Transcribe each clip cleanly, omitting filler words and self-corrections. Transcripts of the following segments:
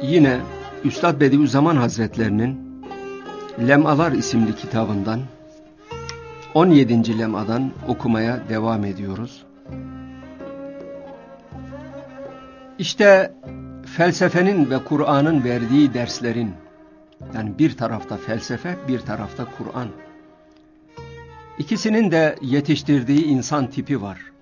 Yine Üstad Bediüzzaman Hazretlerinin Lemalar isimli kitabından 17. lemadan okumaya devam ediyoruz. İşte felsefenin ve Kur'an'ın verdiği derslerin, yani bir tarafta felsefe, bir tarafta Kur'an, İkisinin de yetiştirdiği insan tipi var.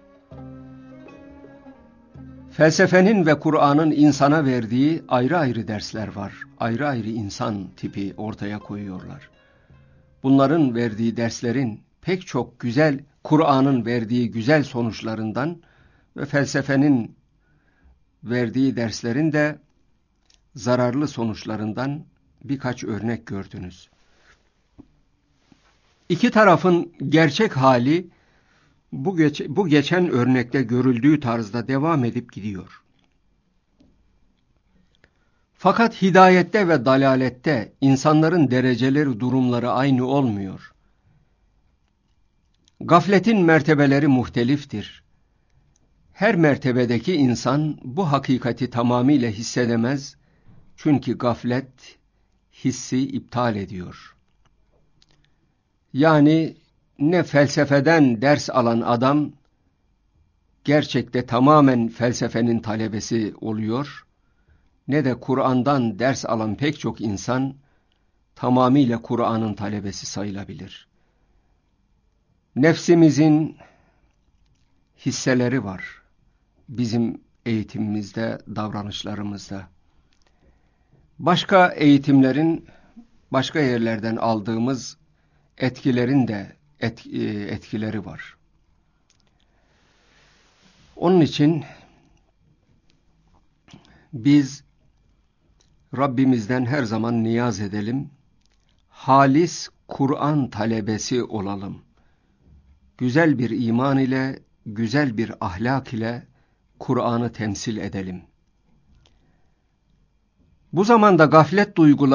Felsefenin ve Kur'an'ın insana verdiği ayrı ayrı dersler var. Ayrı ayrı insan tipi ortaya koyuyorlar. Bunların verdiği derslerin pek çok güzel, Kur'an'ın verdiği güzel sonuçlarından ve felsefenin verdiği derslerin de zararlı sonuçlarından birkaç örnek gördünüz. İki tarafın gerçek hali bu geçen örnekte görüldüğü tarzda devam edip gidiyor. Fakat hidayette ve dalalette insanların dereceleri, durumları aynı olmuyor. Gafletin mertebeleri muhteliftir. Her mertebedeki insan bu hakikati tamamıyla hissedemez, çünkü gaflet hissi iptal ediyor. Yani ne felsefeden ders alan adam gerçekte tamamen felsefenin talebesi oluyor, ne de Kur'an'dan ders alan pek çok insan tamamıyla Kur'an'ın talebesi sayılabilir. Nefsimizin hisseleri var bizim eğitimimizde, davranışlarımızda. Başka eğitimlerin, başka yerlerden aldığımız etkilerin de etkileri var. Onun için biz Rabbimizden her zaman niyaz edelim, halis Kur'an talebesi olalım. Güzel bir iman ile, güzel bir ahlak ile Kur'an'ı temsil edelim. Bu zamanda gaflet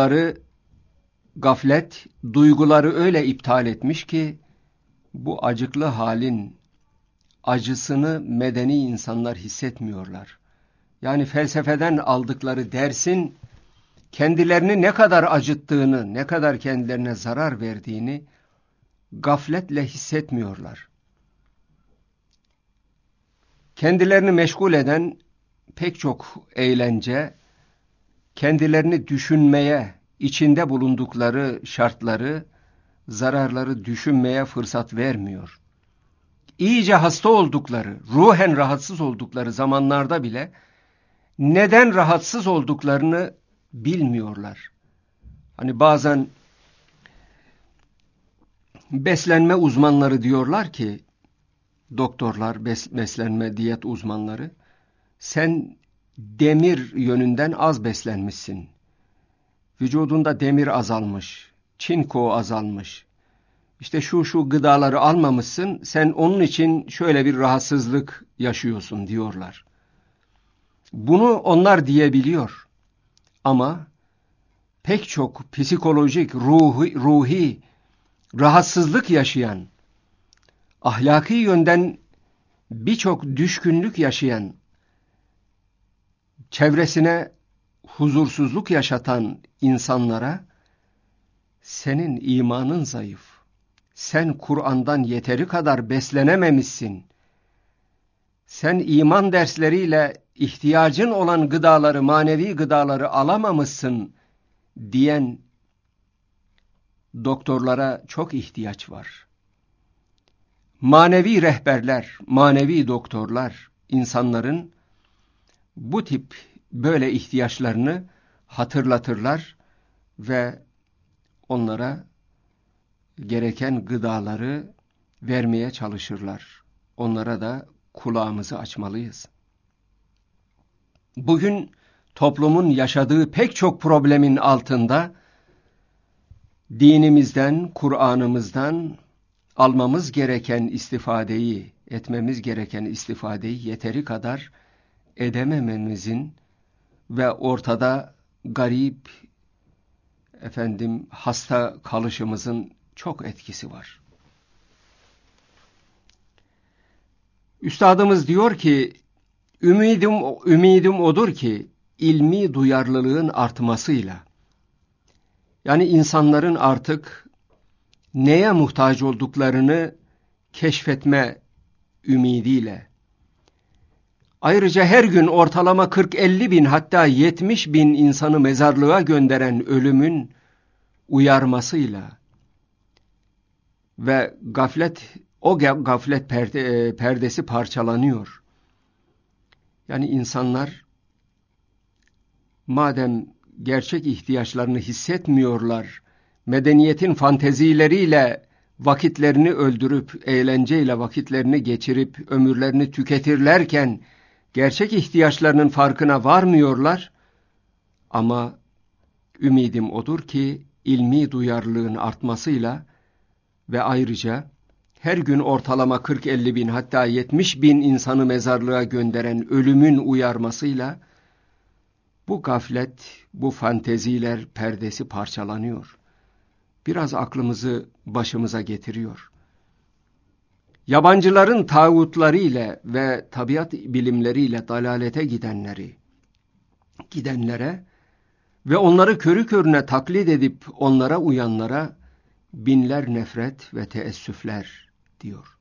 duyguları öyle iptal etmiş ki, bu acıklı halin acısını medeni insanlar hissetmiyorlar. Yani felsefeden aldıkları dersin kendilerini ne kadar acıttığını, ne kadar kendilerine zarar verdiğini gafletle hissetmiyorlar. Kendilerini meşgul eden pek çok eğlence, kendilerini düşünmeye, içinde bulundukları şartları, zararları düşünmeye fırsat vermiyor. İyice hasta oldukları, ruhen rahatsız oldukları zamanlarda bile neden rahatsız olduklarını bilmiyorlar. Hani bazen beslenme uzmanları diyorlar ki, doktorlar, beslenme, diyet uzmanları, sen demir yönünden az beslenmişsin. Vücudunda demir azalmış, çinko azalmış. İşte şu gıdaları almamışsın, sen onun için şöyle bir rahatsızlık yaşıyorsun diyorlar. Bunu onlar diyebiliyor. Ama pek çok psikolojik, ruhi rahatsızlık yaşayan, ahlaki yönden birçok düşkünlük yaşayan, çevresine huzursuzluk yaşatan insanlara, senin imanın zayıf, sen Kur'an'dan yeteri kadar beslenememişsin, sen iman dersleriyle ihtiyacın olan gıdaları, manevi gıdaları alamamışsın diyen doktorlara çok ihtiyaç var. Manevi rehberler, manevi doktorlar, insanların bu tip böyle ihtiyaçlarını hatırlatırlar ve onlara gereken gıdaları vermeye çalışırlar. Onlara da kulağımızı açmalıyız. Bugün toplumun yaşadığı pek çok problemin altında dinimizden, Kur'an'ımızdan almamız gereken istifadeyi, etmemiz gereken istifadeyi yeteri kadar edemememizin ve ortada garip, hasta kalışımızın çok etkisi var. Üstadımız diyor ki, ümidim odur ki ilmi duyarlılığın artmasıyla, yani insanların artık neye muhtaç olduklarını keşfetme ümidiyle, ayrıca her gün ortalama 40-50 bin hatta 70 bin insanı mezarlığa gönderen ölümün uyarmasıyla ve gaflet perdesi parçalanıyor. Yani insanlar madem gerçek ihtiyaçlarını hissetmiyorlar, medeniyetin fantezileriyle vakitlerini öldürüp, eğlenceyle vakitlerini geçirip, ömürlerini tüketirlerken, gerçek ihtiyaçlarının farkına varmıyorlar. Ama ümidim odur ki, ilmi duyarlılığın artmasıyla ve ayrıca her gün ortalama 40-50 bin hatta 70 bin insanı mezarlığa gönderen ölümün uyarmasıyla, bu gaflet, bu fanteziler perdesi parçalanıyor. Biraz aklımızı başımıza getiriyor. Yabancıların tağutları ile ve tabiat bilimleriyle dalalete gidenlere ve onları körü körüne taklit edip onlara uyanlara binler nefret ve teessüfler diyor.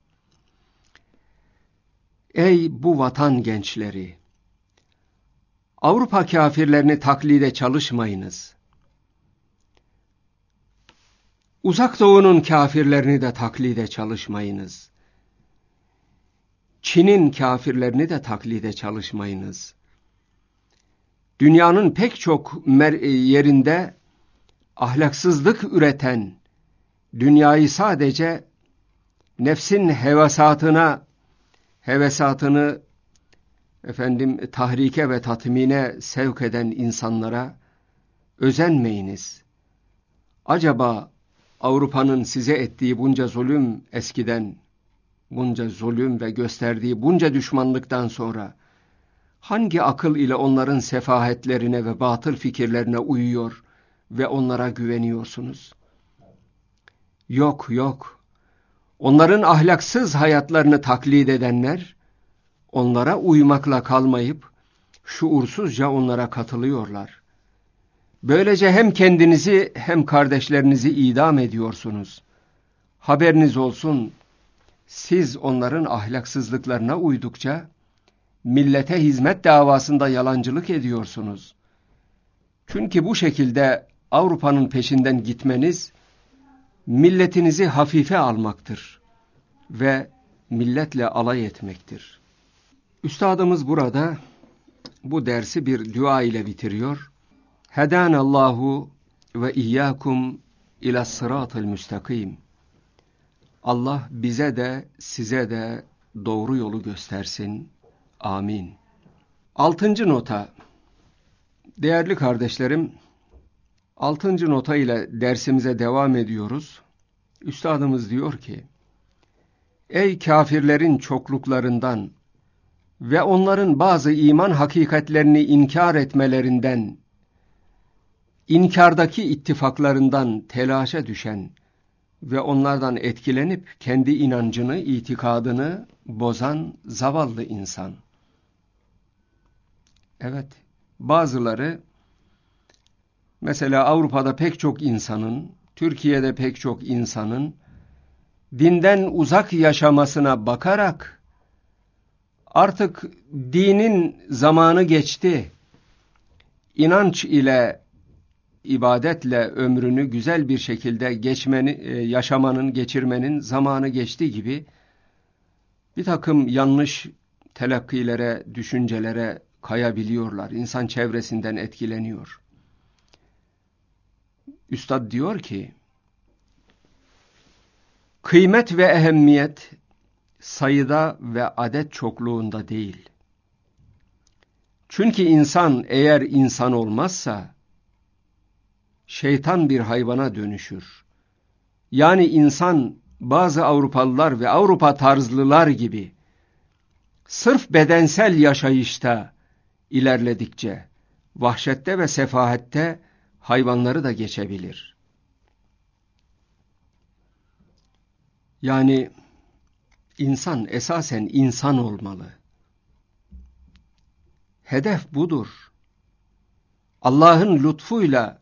Ey bu vatan gençleri! Avrupa kâfirlerini taklide çalışmayınız. Uzak Doğu'nun kâfirlerini de taklide çalışmayınız. Çin'in kâfirlerini de taklide çalışmayınız. Dünyanın pek çok yerinde ahlaksızlık üreten, dünyayı sadece nefsin hevesatını tahrike ve tatmine sevk eden insanlara özenmeyiniz. Acaba Avrupa'nın size ettiği bunca zulüm eskiden, bunca zulüm ve gösterdiği bunca düşmanlıktan sonra hangi akıl ile onların sefahetlerine ve batıl fikirlerine uyuyor ve onlara güveniyorsunuz? Yok, yok. Onların ahlaksız hayatlarını taklit edenler, onlara uymakla kalmayıp, şuursuzca onlara katılıyorlar. Böylece hem kendinizi hem kardeşlerinizi idam ediyorsunuz. Haberiniz olsun, siz onların ahlaksızlıklarına uydukça, millete hizmet davasında yalancılık ediyorsunuz. Çünkü bu şekilde Avrupa'nın peşinden gitmeniz, milletinizi hafife almaktır ve milletle alay etmektir. Üstadımız burada bu dersi bir dua ile bitiriyor. Hedanallahu ve iyyakum ila sıratil müstakim. Allah bize de size de doğru yolu göstersin. Amin. 6. nota. Değerli kardeşlerim, 6. nota ile dersimize devam ediyoruz. Üstadımız diyor ki, ey kâfirlerin çokluklarından ve onların bazı iman hakikatlerini inkar etmelerinden, inkardaki ittifaklarından telaşa düşen ve onlardan etkilenip kendi inancını, itikadını bozan zavallı insan. Evet, bazıları, mesela Avrupa'da pek çok insanın, Türkiye'de pek çok insanın dinden uzak yaşamasına bakarak artık dinin zamanı geçti, İnanç ile, ibadetle ömrünü güzel bir şekilde geçirmenin zamanı geçti gibi bir takım yanlış telakkilere, düşüncelere kayabiliyorlar. İnsan çevresinden etkileniyor. Üstad diyor ki, kıymet ve ehemmiyet sayıda ve adet çokluğunda değil. Çünkü insan eğer insan olmazsa, şeytan bir hayvana dönüşür. Yani insan bazı Avrupalılar ve Avrupa tarzlılar gibi sırf bedensel yaşayışta ilerledikçe vahşette ve sefahette hayvanları da geçebilir. Yani insan esasen insan olmalı. Hedef budur. Allah'ın lütfuyla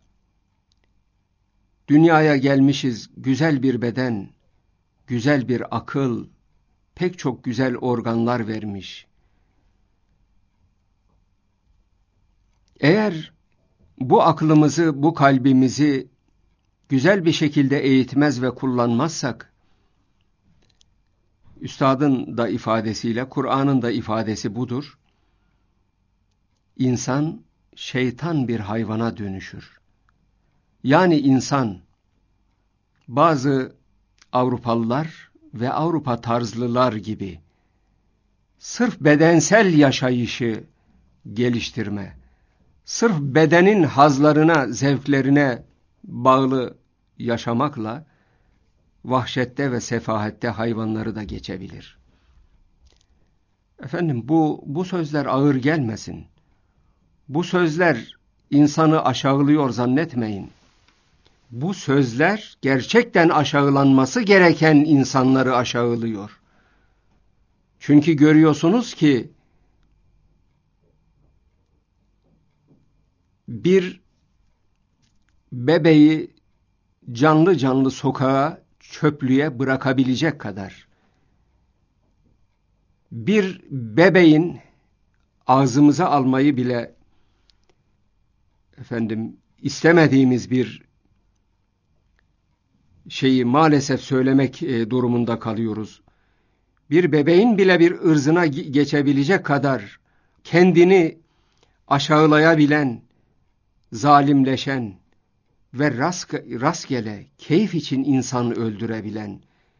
dünyaya gelmişiz, güzel bir beden, güzel bir akıl, pek çok güzel organlar vermiş. Eğer bu aklımızı, bu kalbimizi güzel bir şekilde eğitmez ve kullanmazsak, Üstadın da ifadesiyle, Kur'an'ın da ifadesi budur. İnsan şeytan bir hayvana dönüşür. Yani insan, bazı Avrupalılar ve Avrupa tarzlılar gibi sırf bedensel yaşayışı geliştirme, sırf bedenin hazlarına, zevklerine bağlı yaşamakla vahşette ve sefahette hayvanları da geçebilir. Efendim bu sözler ağır gelmesin. Bu sözler insanı aşağılıyor zannetmeyin. Bu sözler gerçekten aşağılanması gereken insanları aşağılıyor. Çünkü görüyorsunuz ki bir bebeği canlı canlı sokağa, çöplüğe bırakabilecek kadar, bir bebeğin ağzımıza almayı bile istemediğimiz bir şeyi maalesef söylemek durumunda kalıyoruz. Bir bebeğin bile bir ırzına geçebilecek kadar kendini aşağılayabilen, zalimleşen ve rastgele keyif için insan öldürebilen,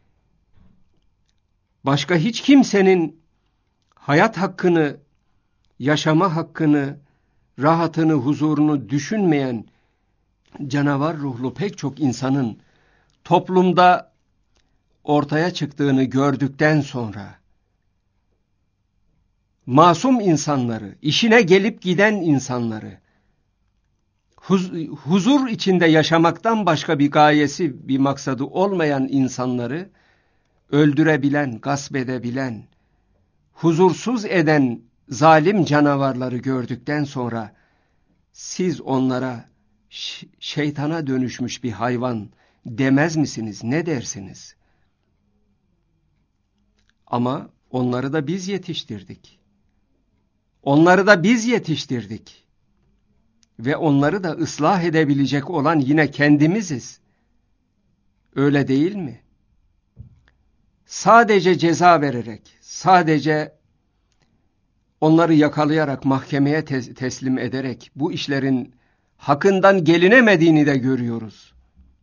başka hiç kimsenin hayat hakkını, yaşama hakkını, rahatını, huzurunu düşünmeyen canavar ruhlu pek çok insanın toplumda ortaya çıktığını gördükten sonra, masum insanları, işine gelip giden insanları, huzur içinde yaşamaktan başka bir gayesi, bir maksadı olmayan insanları öldürebilen, gasp edebilen, huzursuz eden zalim canavarları gördükten sonra siz onlara şeytana dönüşmüş bir hayvan demez misiniz? Ne dersiniz? Ama onları da biz yetiştirdik. Onları da biz yetiştirdik. Ve onları da ıslah edebilecek olan yine kendimiziz. Öyle değil mi? Sadece ceza vererek, sadece onları yakalayarak, mahkemeye teslim ederek bu işlerin hakkından gelinemediğini de görüyoruz.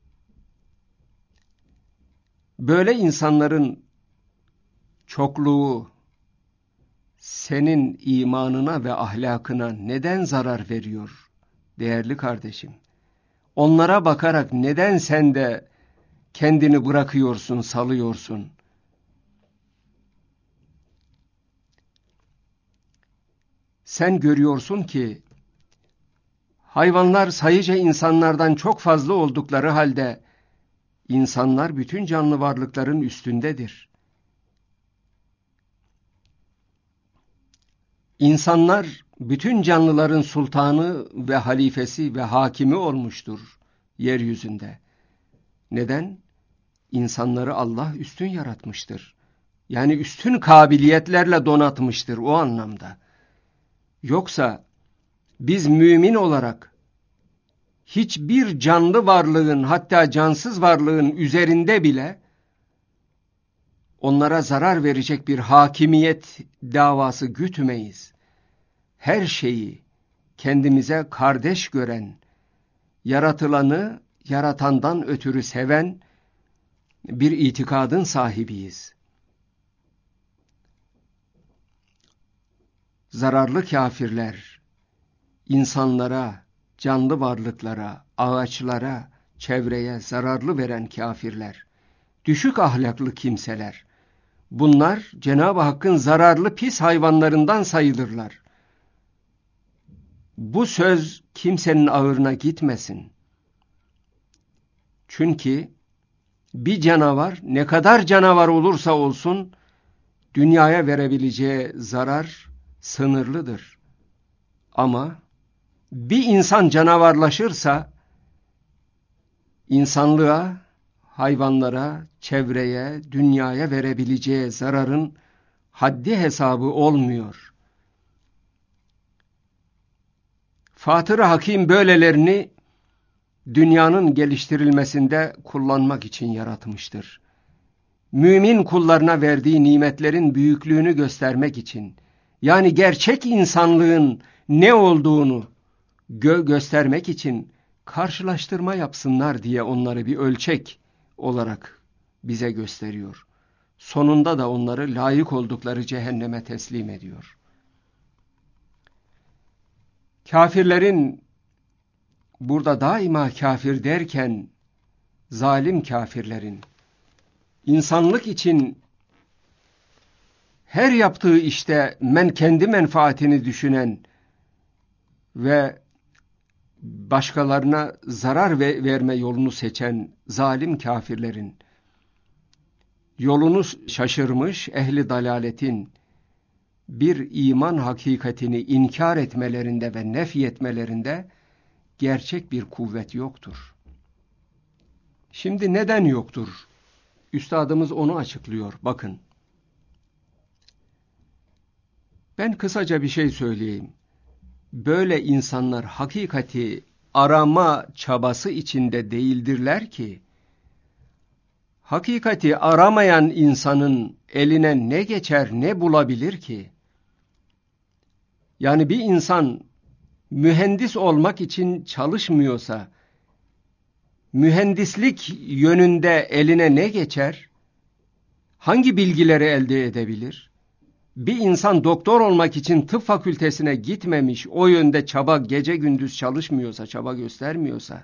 Böyle insanların çokluğu senin imanına ve ahlakına neden zarar veriyor değerli kardeşim? Onlara bakarak neden sen de kendini bırakıyorsun, salıyorsun? Sen görüyorsun ki hayvanlar sayıca insanlardan çok fazla oldukları halde insanlar bütün canlı varlıkların üstündedir. İnsanlar bütün canlıların sultanı ve halifesi ve hakimi olmuştur yeryüzünde. Neden? İnsanları Allah üstün yaratmıştır. Yani üstün kabiliyetlerle donatmıştır o anlamda. Yoksa biz mümin olarak hiçbir canlı varlığın, hatta cansız varlığın üzerinde bile onlara zarar verecek bir hakimiyet davası gütmeyiz. Her şeyi kendimize kardeş gören, yaratılanı yaratandan ötürü seven bir itikadın sahibiyiz. Zararlı kafirler, insanlara, canlı varlıklara, ağaçlara, çevreye zararlı veren kafirler, düşük ahlaklı kimseler, bunlar Cenab-ı Hakk'ın zararlı pis hayvanlarından sayılırlar. Bu söz kimsenin ağırına gitmesin. Çünkü bir canavar ne kadar canavar olursa olsun dünyaya verebileceği zarar sınırlıdır. Ama Bir insan canavarlaşırsa insanlığa, hayvanlara, çevreye, dünyaya verebileceği zararın haddi hesabı olmuyor. Fatır-ı Hakim böylelerini dünyanın geliştirilmesinde kullanmak için yaratmıştır. Mümin kullarına verdiği nimetlerin büyüklüğünü göstermek için, yani gerçek insanlığın ne olduğunu göstermek için karşılaştırma yapsınlar diye onları bir ölçek olarak bize gösteriyor. Sonunda da onları layık oldukları cehenneme teslim ediyor. Kafirlerin, burada daima kafir derken zalim kafirlerin, insanlık için her yaptığı işte kendi menfaatini düşünen ve başkalarına zarar verme yolunu seçen zalim kafirlerin, yolunu şaşırmış ehli dalaletin bir iman hakikatini inkar etmelerinde ve nefyetmelerinde gerçek bir kuvvet yoktur. Şimdi neden yoktur? Üstadımız onu açıklıyor. Bakın. Ben kısaca bir şey söyleyeyim. Böyle insanlar hakikati arama çabası içinde değildirler ki, hakikati aramayan insanın eline ne geçer, ne bulabilir ki? Yani bir insan mühendis olmak için çalışmıyorsa, mühendislik yönünde eline ne geçer? Hangi bilgileri elde edebilir? Bir insan doktor olmak için tıp fakültesine gitmemiş, o yönde çaba, gece gündüz çalışmıyorsa, çaba göstermiyorsa,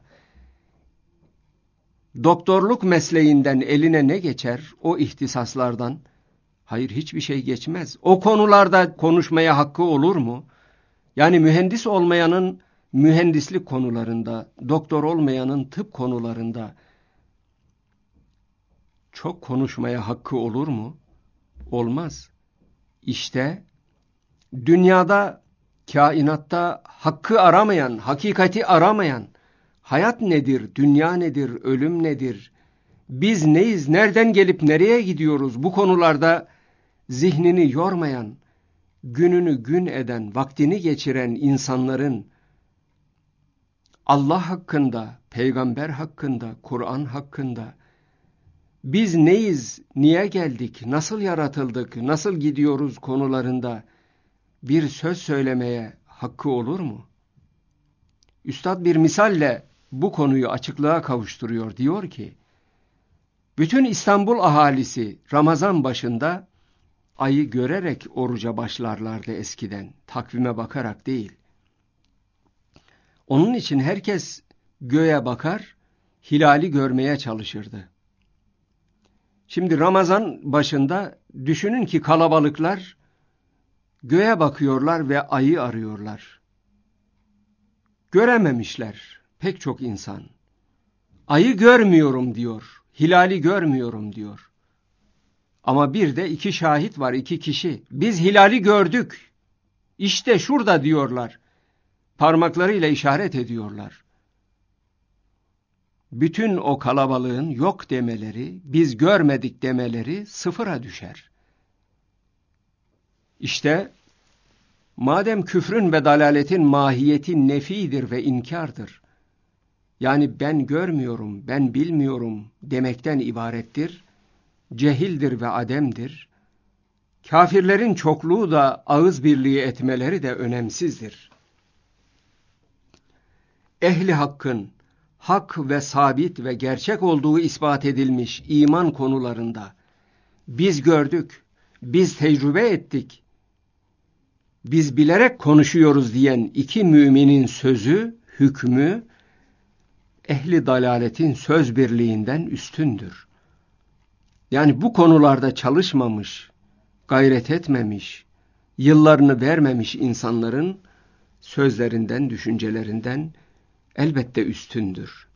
doktorluk mesleğinden eline ne geçer? O ihtisaslardan? Hayır, hiçbir şey geçmez. O konularda konuşmaya hakkı olur mu? Yani mühendis olmayanın mühendislik konularında, doktor olmayanın tıp konularında çok konuşmaya hakkı olur mu? Olmaz. İşte dünyada, kainatta hakkı aramayan, hakikati aramayan, hayat nedir, dünya nedir, ölüm nedir, biz neyiz, nereden gelip nereye gidiyoruz, bu konularda zihnini yormayan, gününü gün eden, vaktini geçiren insanların Allah hakkında, peygamber hakkında, Kur'an hakkında, biz neyiz, niye geldik, nasıl yaratıldık, nasıl gidiyoruz konularında bir söz söylemeye hakkı olur mu? Üstad bir misalle bu konuyu açıklığa kavuşturuyor. Diyor ki, bütün İstanbul ahalisi Ramazan başında ayı görerek oruca başlarlardı eskiden, takvime bakarak değil. Onun için herkes göğe bakar, hilali görmeye çalışırdı. Şimdi Ramazan başında düşünün ki kalabalıklar göğe bakıyorlar ve ayı arıyorlar. Görememişler pek çok insan. Ayı görmüyorum diyor, hilali görmüyorum diyor. Ama bir de iki şahit var, iki kişi. Biz hilali gördük. İşte şurada diyorlar. Parmaklarıyla işaret ediyorlar. Bütün o kalabalığın yok demeleri, biz görmedik demeleri sıfıra düşer. İşte madem küfrün ve dalaletin mahiyeti nefidir ve inkardır, yani ben görmüyorum, ben bilmiyorum demekten ibarettir, cehildir ve ademdir, kafirlerin çokluğu da ağız birliği etmeleri de önemsizdir. Ehli hakkın hak ve sabit ve gerçek olduğu ispat edilmiş iman konularında biz gördük, biz tecrübe ettik, biz bilerek konuşuyoruz diyen iki müminin sözü, hükmü, ehli dalaletin söz birliğinden üstündür. Yani bu konularda çalışmamış, gayret etmemiş, yıllarını vermemiş insanların sözlerinden, düşüncelerinden elbette üstündür.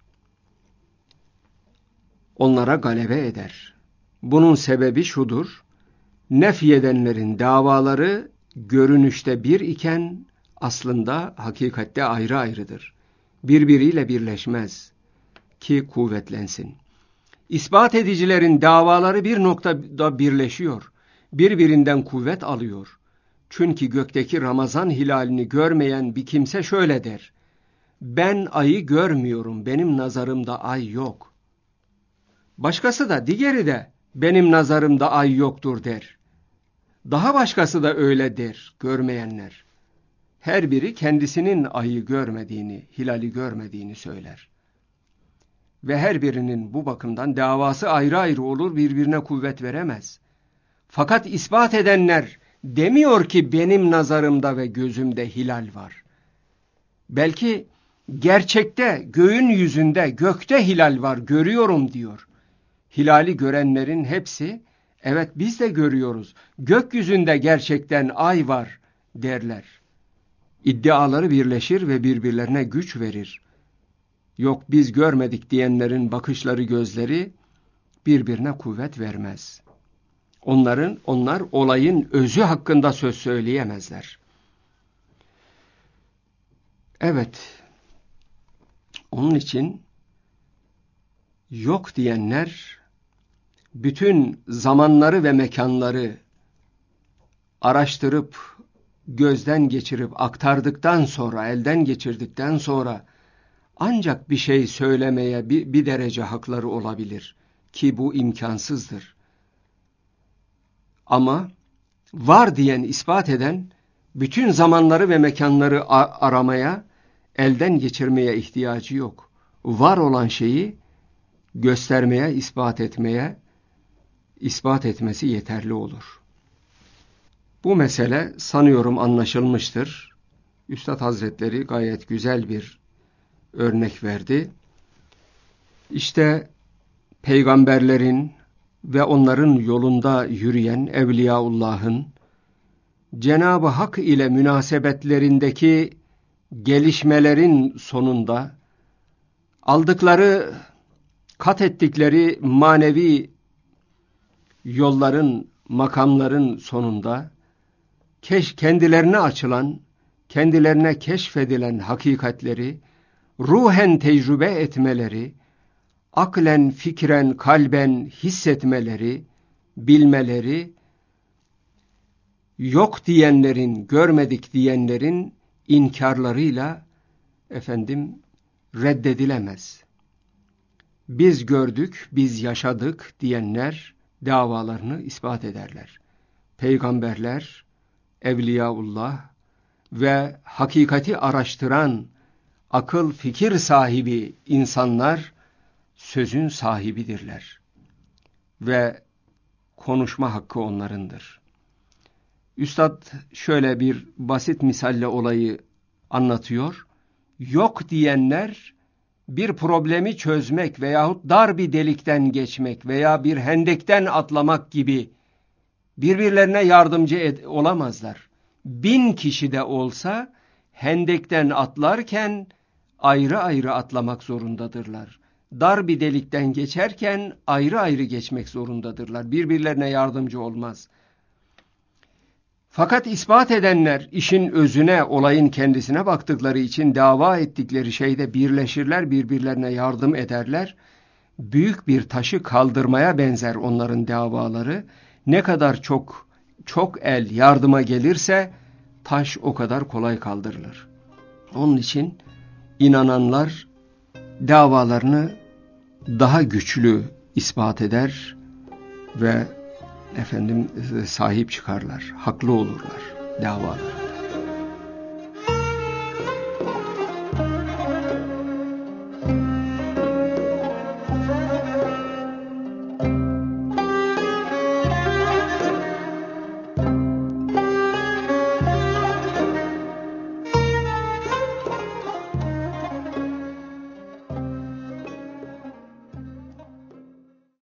Onlara galebe eder. Bunun sebebi şudur: nefyedenlerin davaları görünüşte bir iken aslında hakikatte ayrı ayrıdır. Birbiriyle birleşmez ki kuvvetlensin. İspat edicilerin davaları bir noktada birleşiyor. Birbirinden kuvvet alıyor. Çünkü gökteki Ramazan hilalini görmeyen bir kimse şöyle der: ben ayı görmüyorum, benim nazarımda ay yok. Başkası da, diğeri de benim nazarımda ay yoktur der. Daha başkası da öyle der, görmeyenler. Her biri kendisinin ayı görmediğini, hilali görmediğini söyler. Ve her birinin bu bakımdan davası ayrı ayrı olur, birbirine kuvvet veremez. Fakat ispat edenler demiyor ki benim nazarımda ve gözümde hilal var. Belki gerçekte, göğün yüzünde, gökte hilal var, görüyorum diyor. Hilali görenlerin hepsi, evet biz de görüyoruz, gökyüzünde gerçekten ay var derler. İddiaları birleşir ve birbirlerine güç verir. Yok biz görmedik diyenlerin bakışları, gözleri birbirine kuvvet vermez. Onlar olayın özü hakkında söz söyleyemezler. Evet, onun için yok diyenler bütün zamanları ve mekanları araştırıp, gözden geçirip, aktardıktan sonra, elden geçirdikten sonra ancak bir şey söylemeye bir derece hakları olabilir ki bu imkansızdır. Ama var diyen, ispat eden bütün zamanları ve mekanları aramaya, elden geçirmeye ihtiyacı yok. Var olan şeyi göstermeye, ispat etmesi yeterli olur. Bu mesele sanıyorum anlaşılmıştır. Üstad Hazretleri gayet güzel bir örnek verdi. İşte peygamberlerin ve onların yolunda yürüyen Evliyaullah'ın Cenab-ı Hak ile münasebetlerindeki gelişmelerin sonunda aldıkları, kat ettikleri manevi yolların, makamların sonunda kendilerine açılan, kendilerine keşfedilen hakikatleri ruhen tecrübe etmeleri, aklen, fikren, kalben hissetmeleri, bilmeleri, yok diyenlerin, görmedik diyenlerin inkarlarıyla reddedilemez. Biz gördük, biz yaşadık diyenler davalarını ispat ederler. Peygamberler, Evliyaullah ve hakikati araştıran akıl fikir sahibi insanlar sözün sahibidirler. Ve konuşma hakkı onlarındır. Üstad şöyle bir basit misalle olayı anlatıyor. Yok diyenler bir problemi çözmek veyahut dar bir delikten geçmek veya bir hendekten atlamak gibi birbirlerine yardımcı olamazlar. 1000 kişi de olsa hendekten atlarken ayrı ayrı atlamak zorundadırlar. Dar bir delikten geçerken ayrı ayrı geçmek zorundadırlar. Birbirlerine yardımcı olmaz. Fakat ispat edenler işin özüne, olayın kendisine baktıkları için dava ettikleri şeyde birleşirler, birbirlerine yardım ederler. Büyük bir taşı kaldırmaya benzer onların davaları. Ne kadar çok el yardıma gelirse taş o kadar kolay kaldırılır. Onun için inananlar davalarını daha güçlü ispat eder ve sahip çıkarlar, haklı olurlar davalara.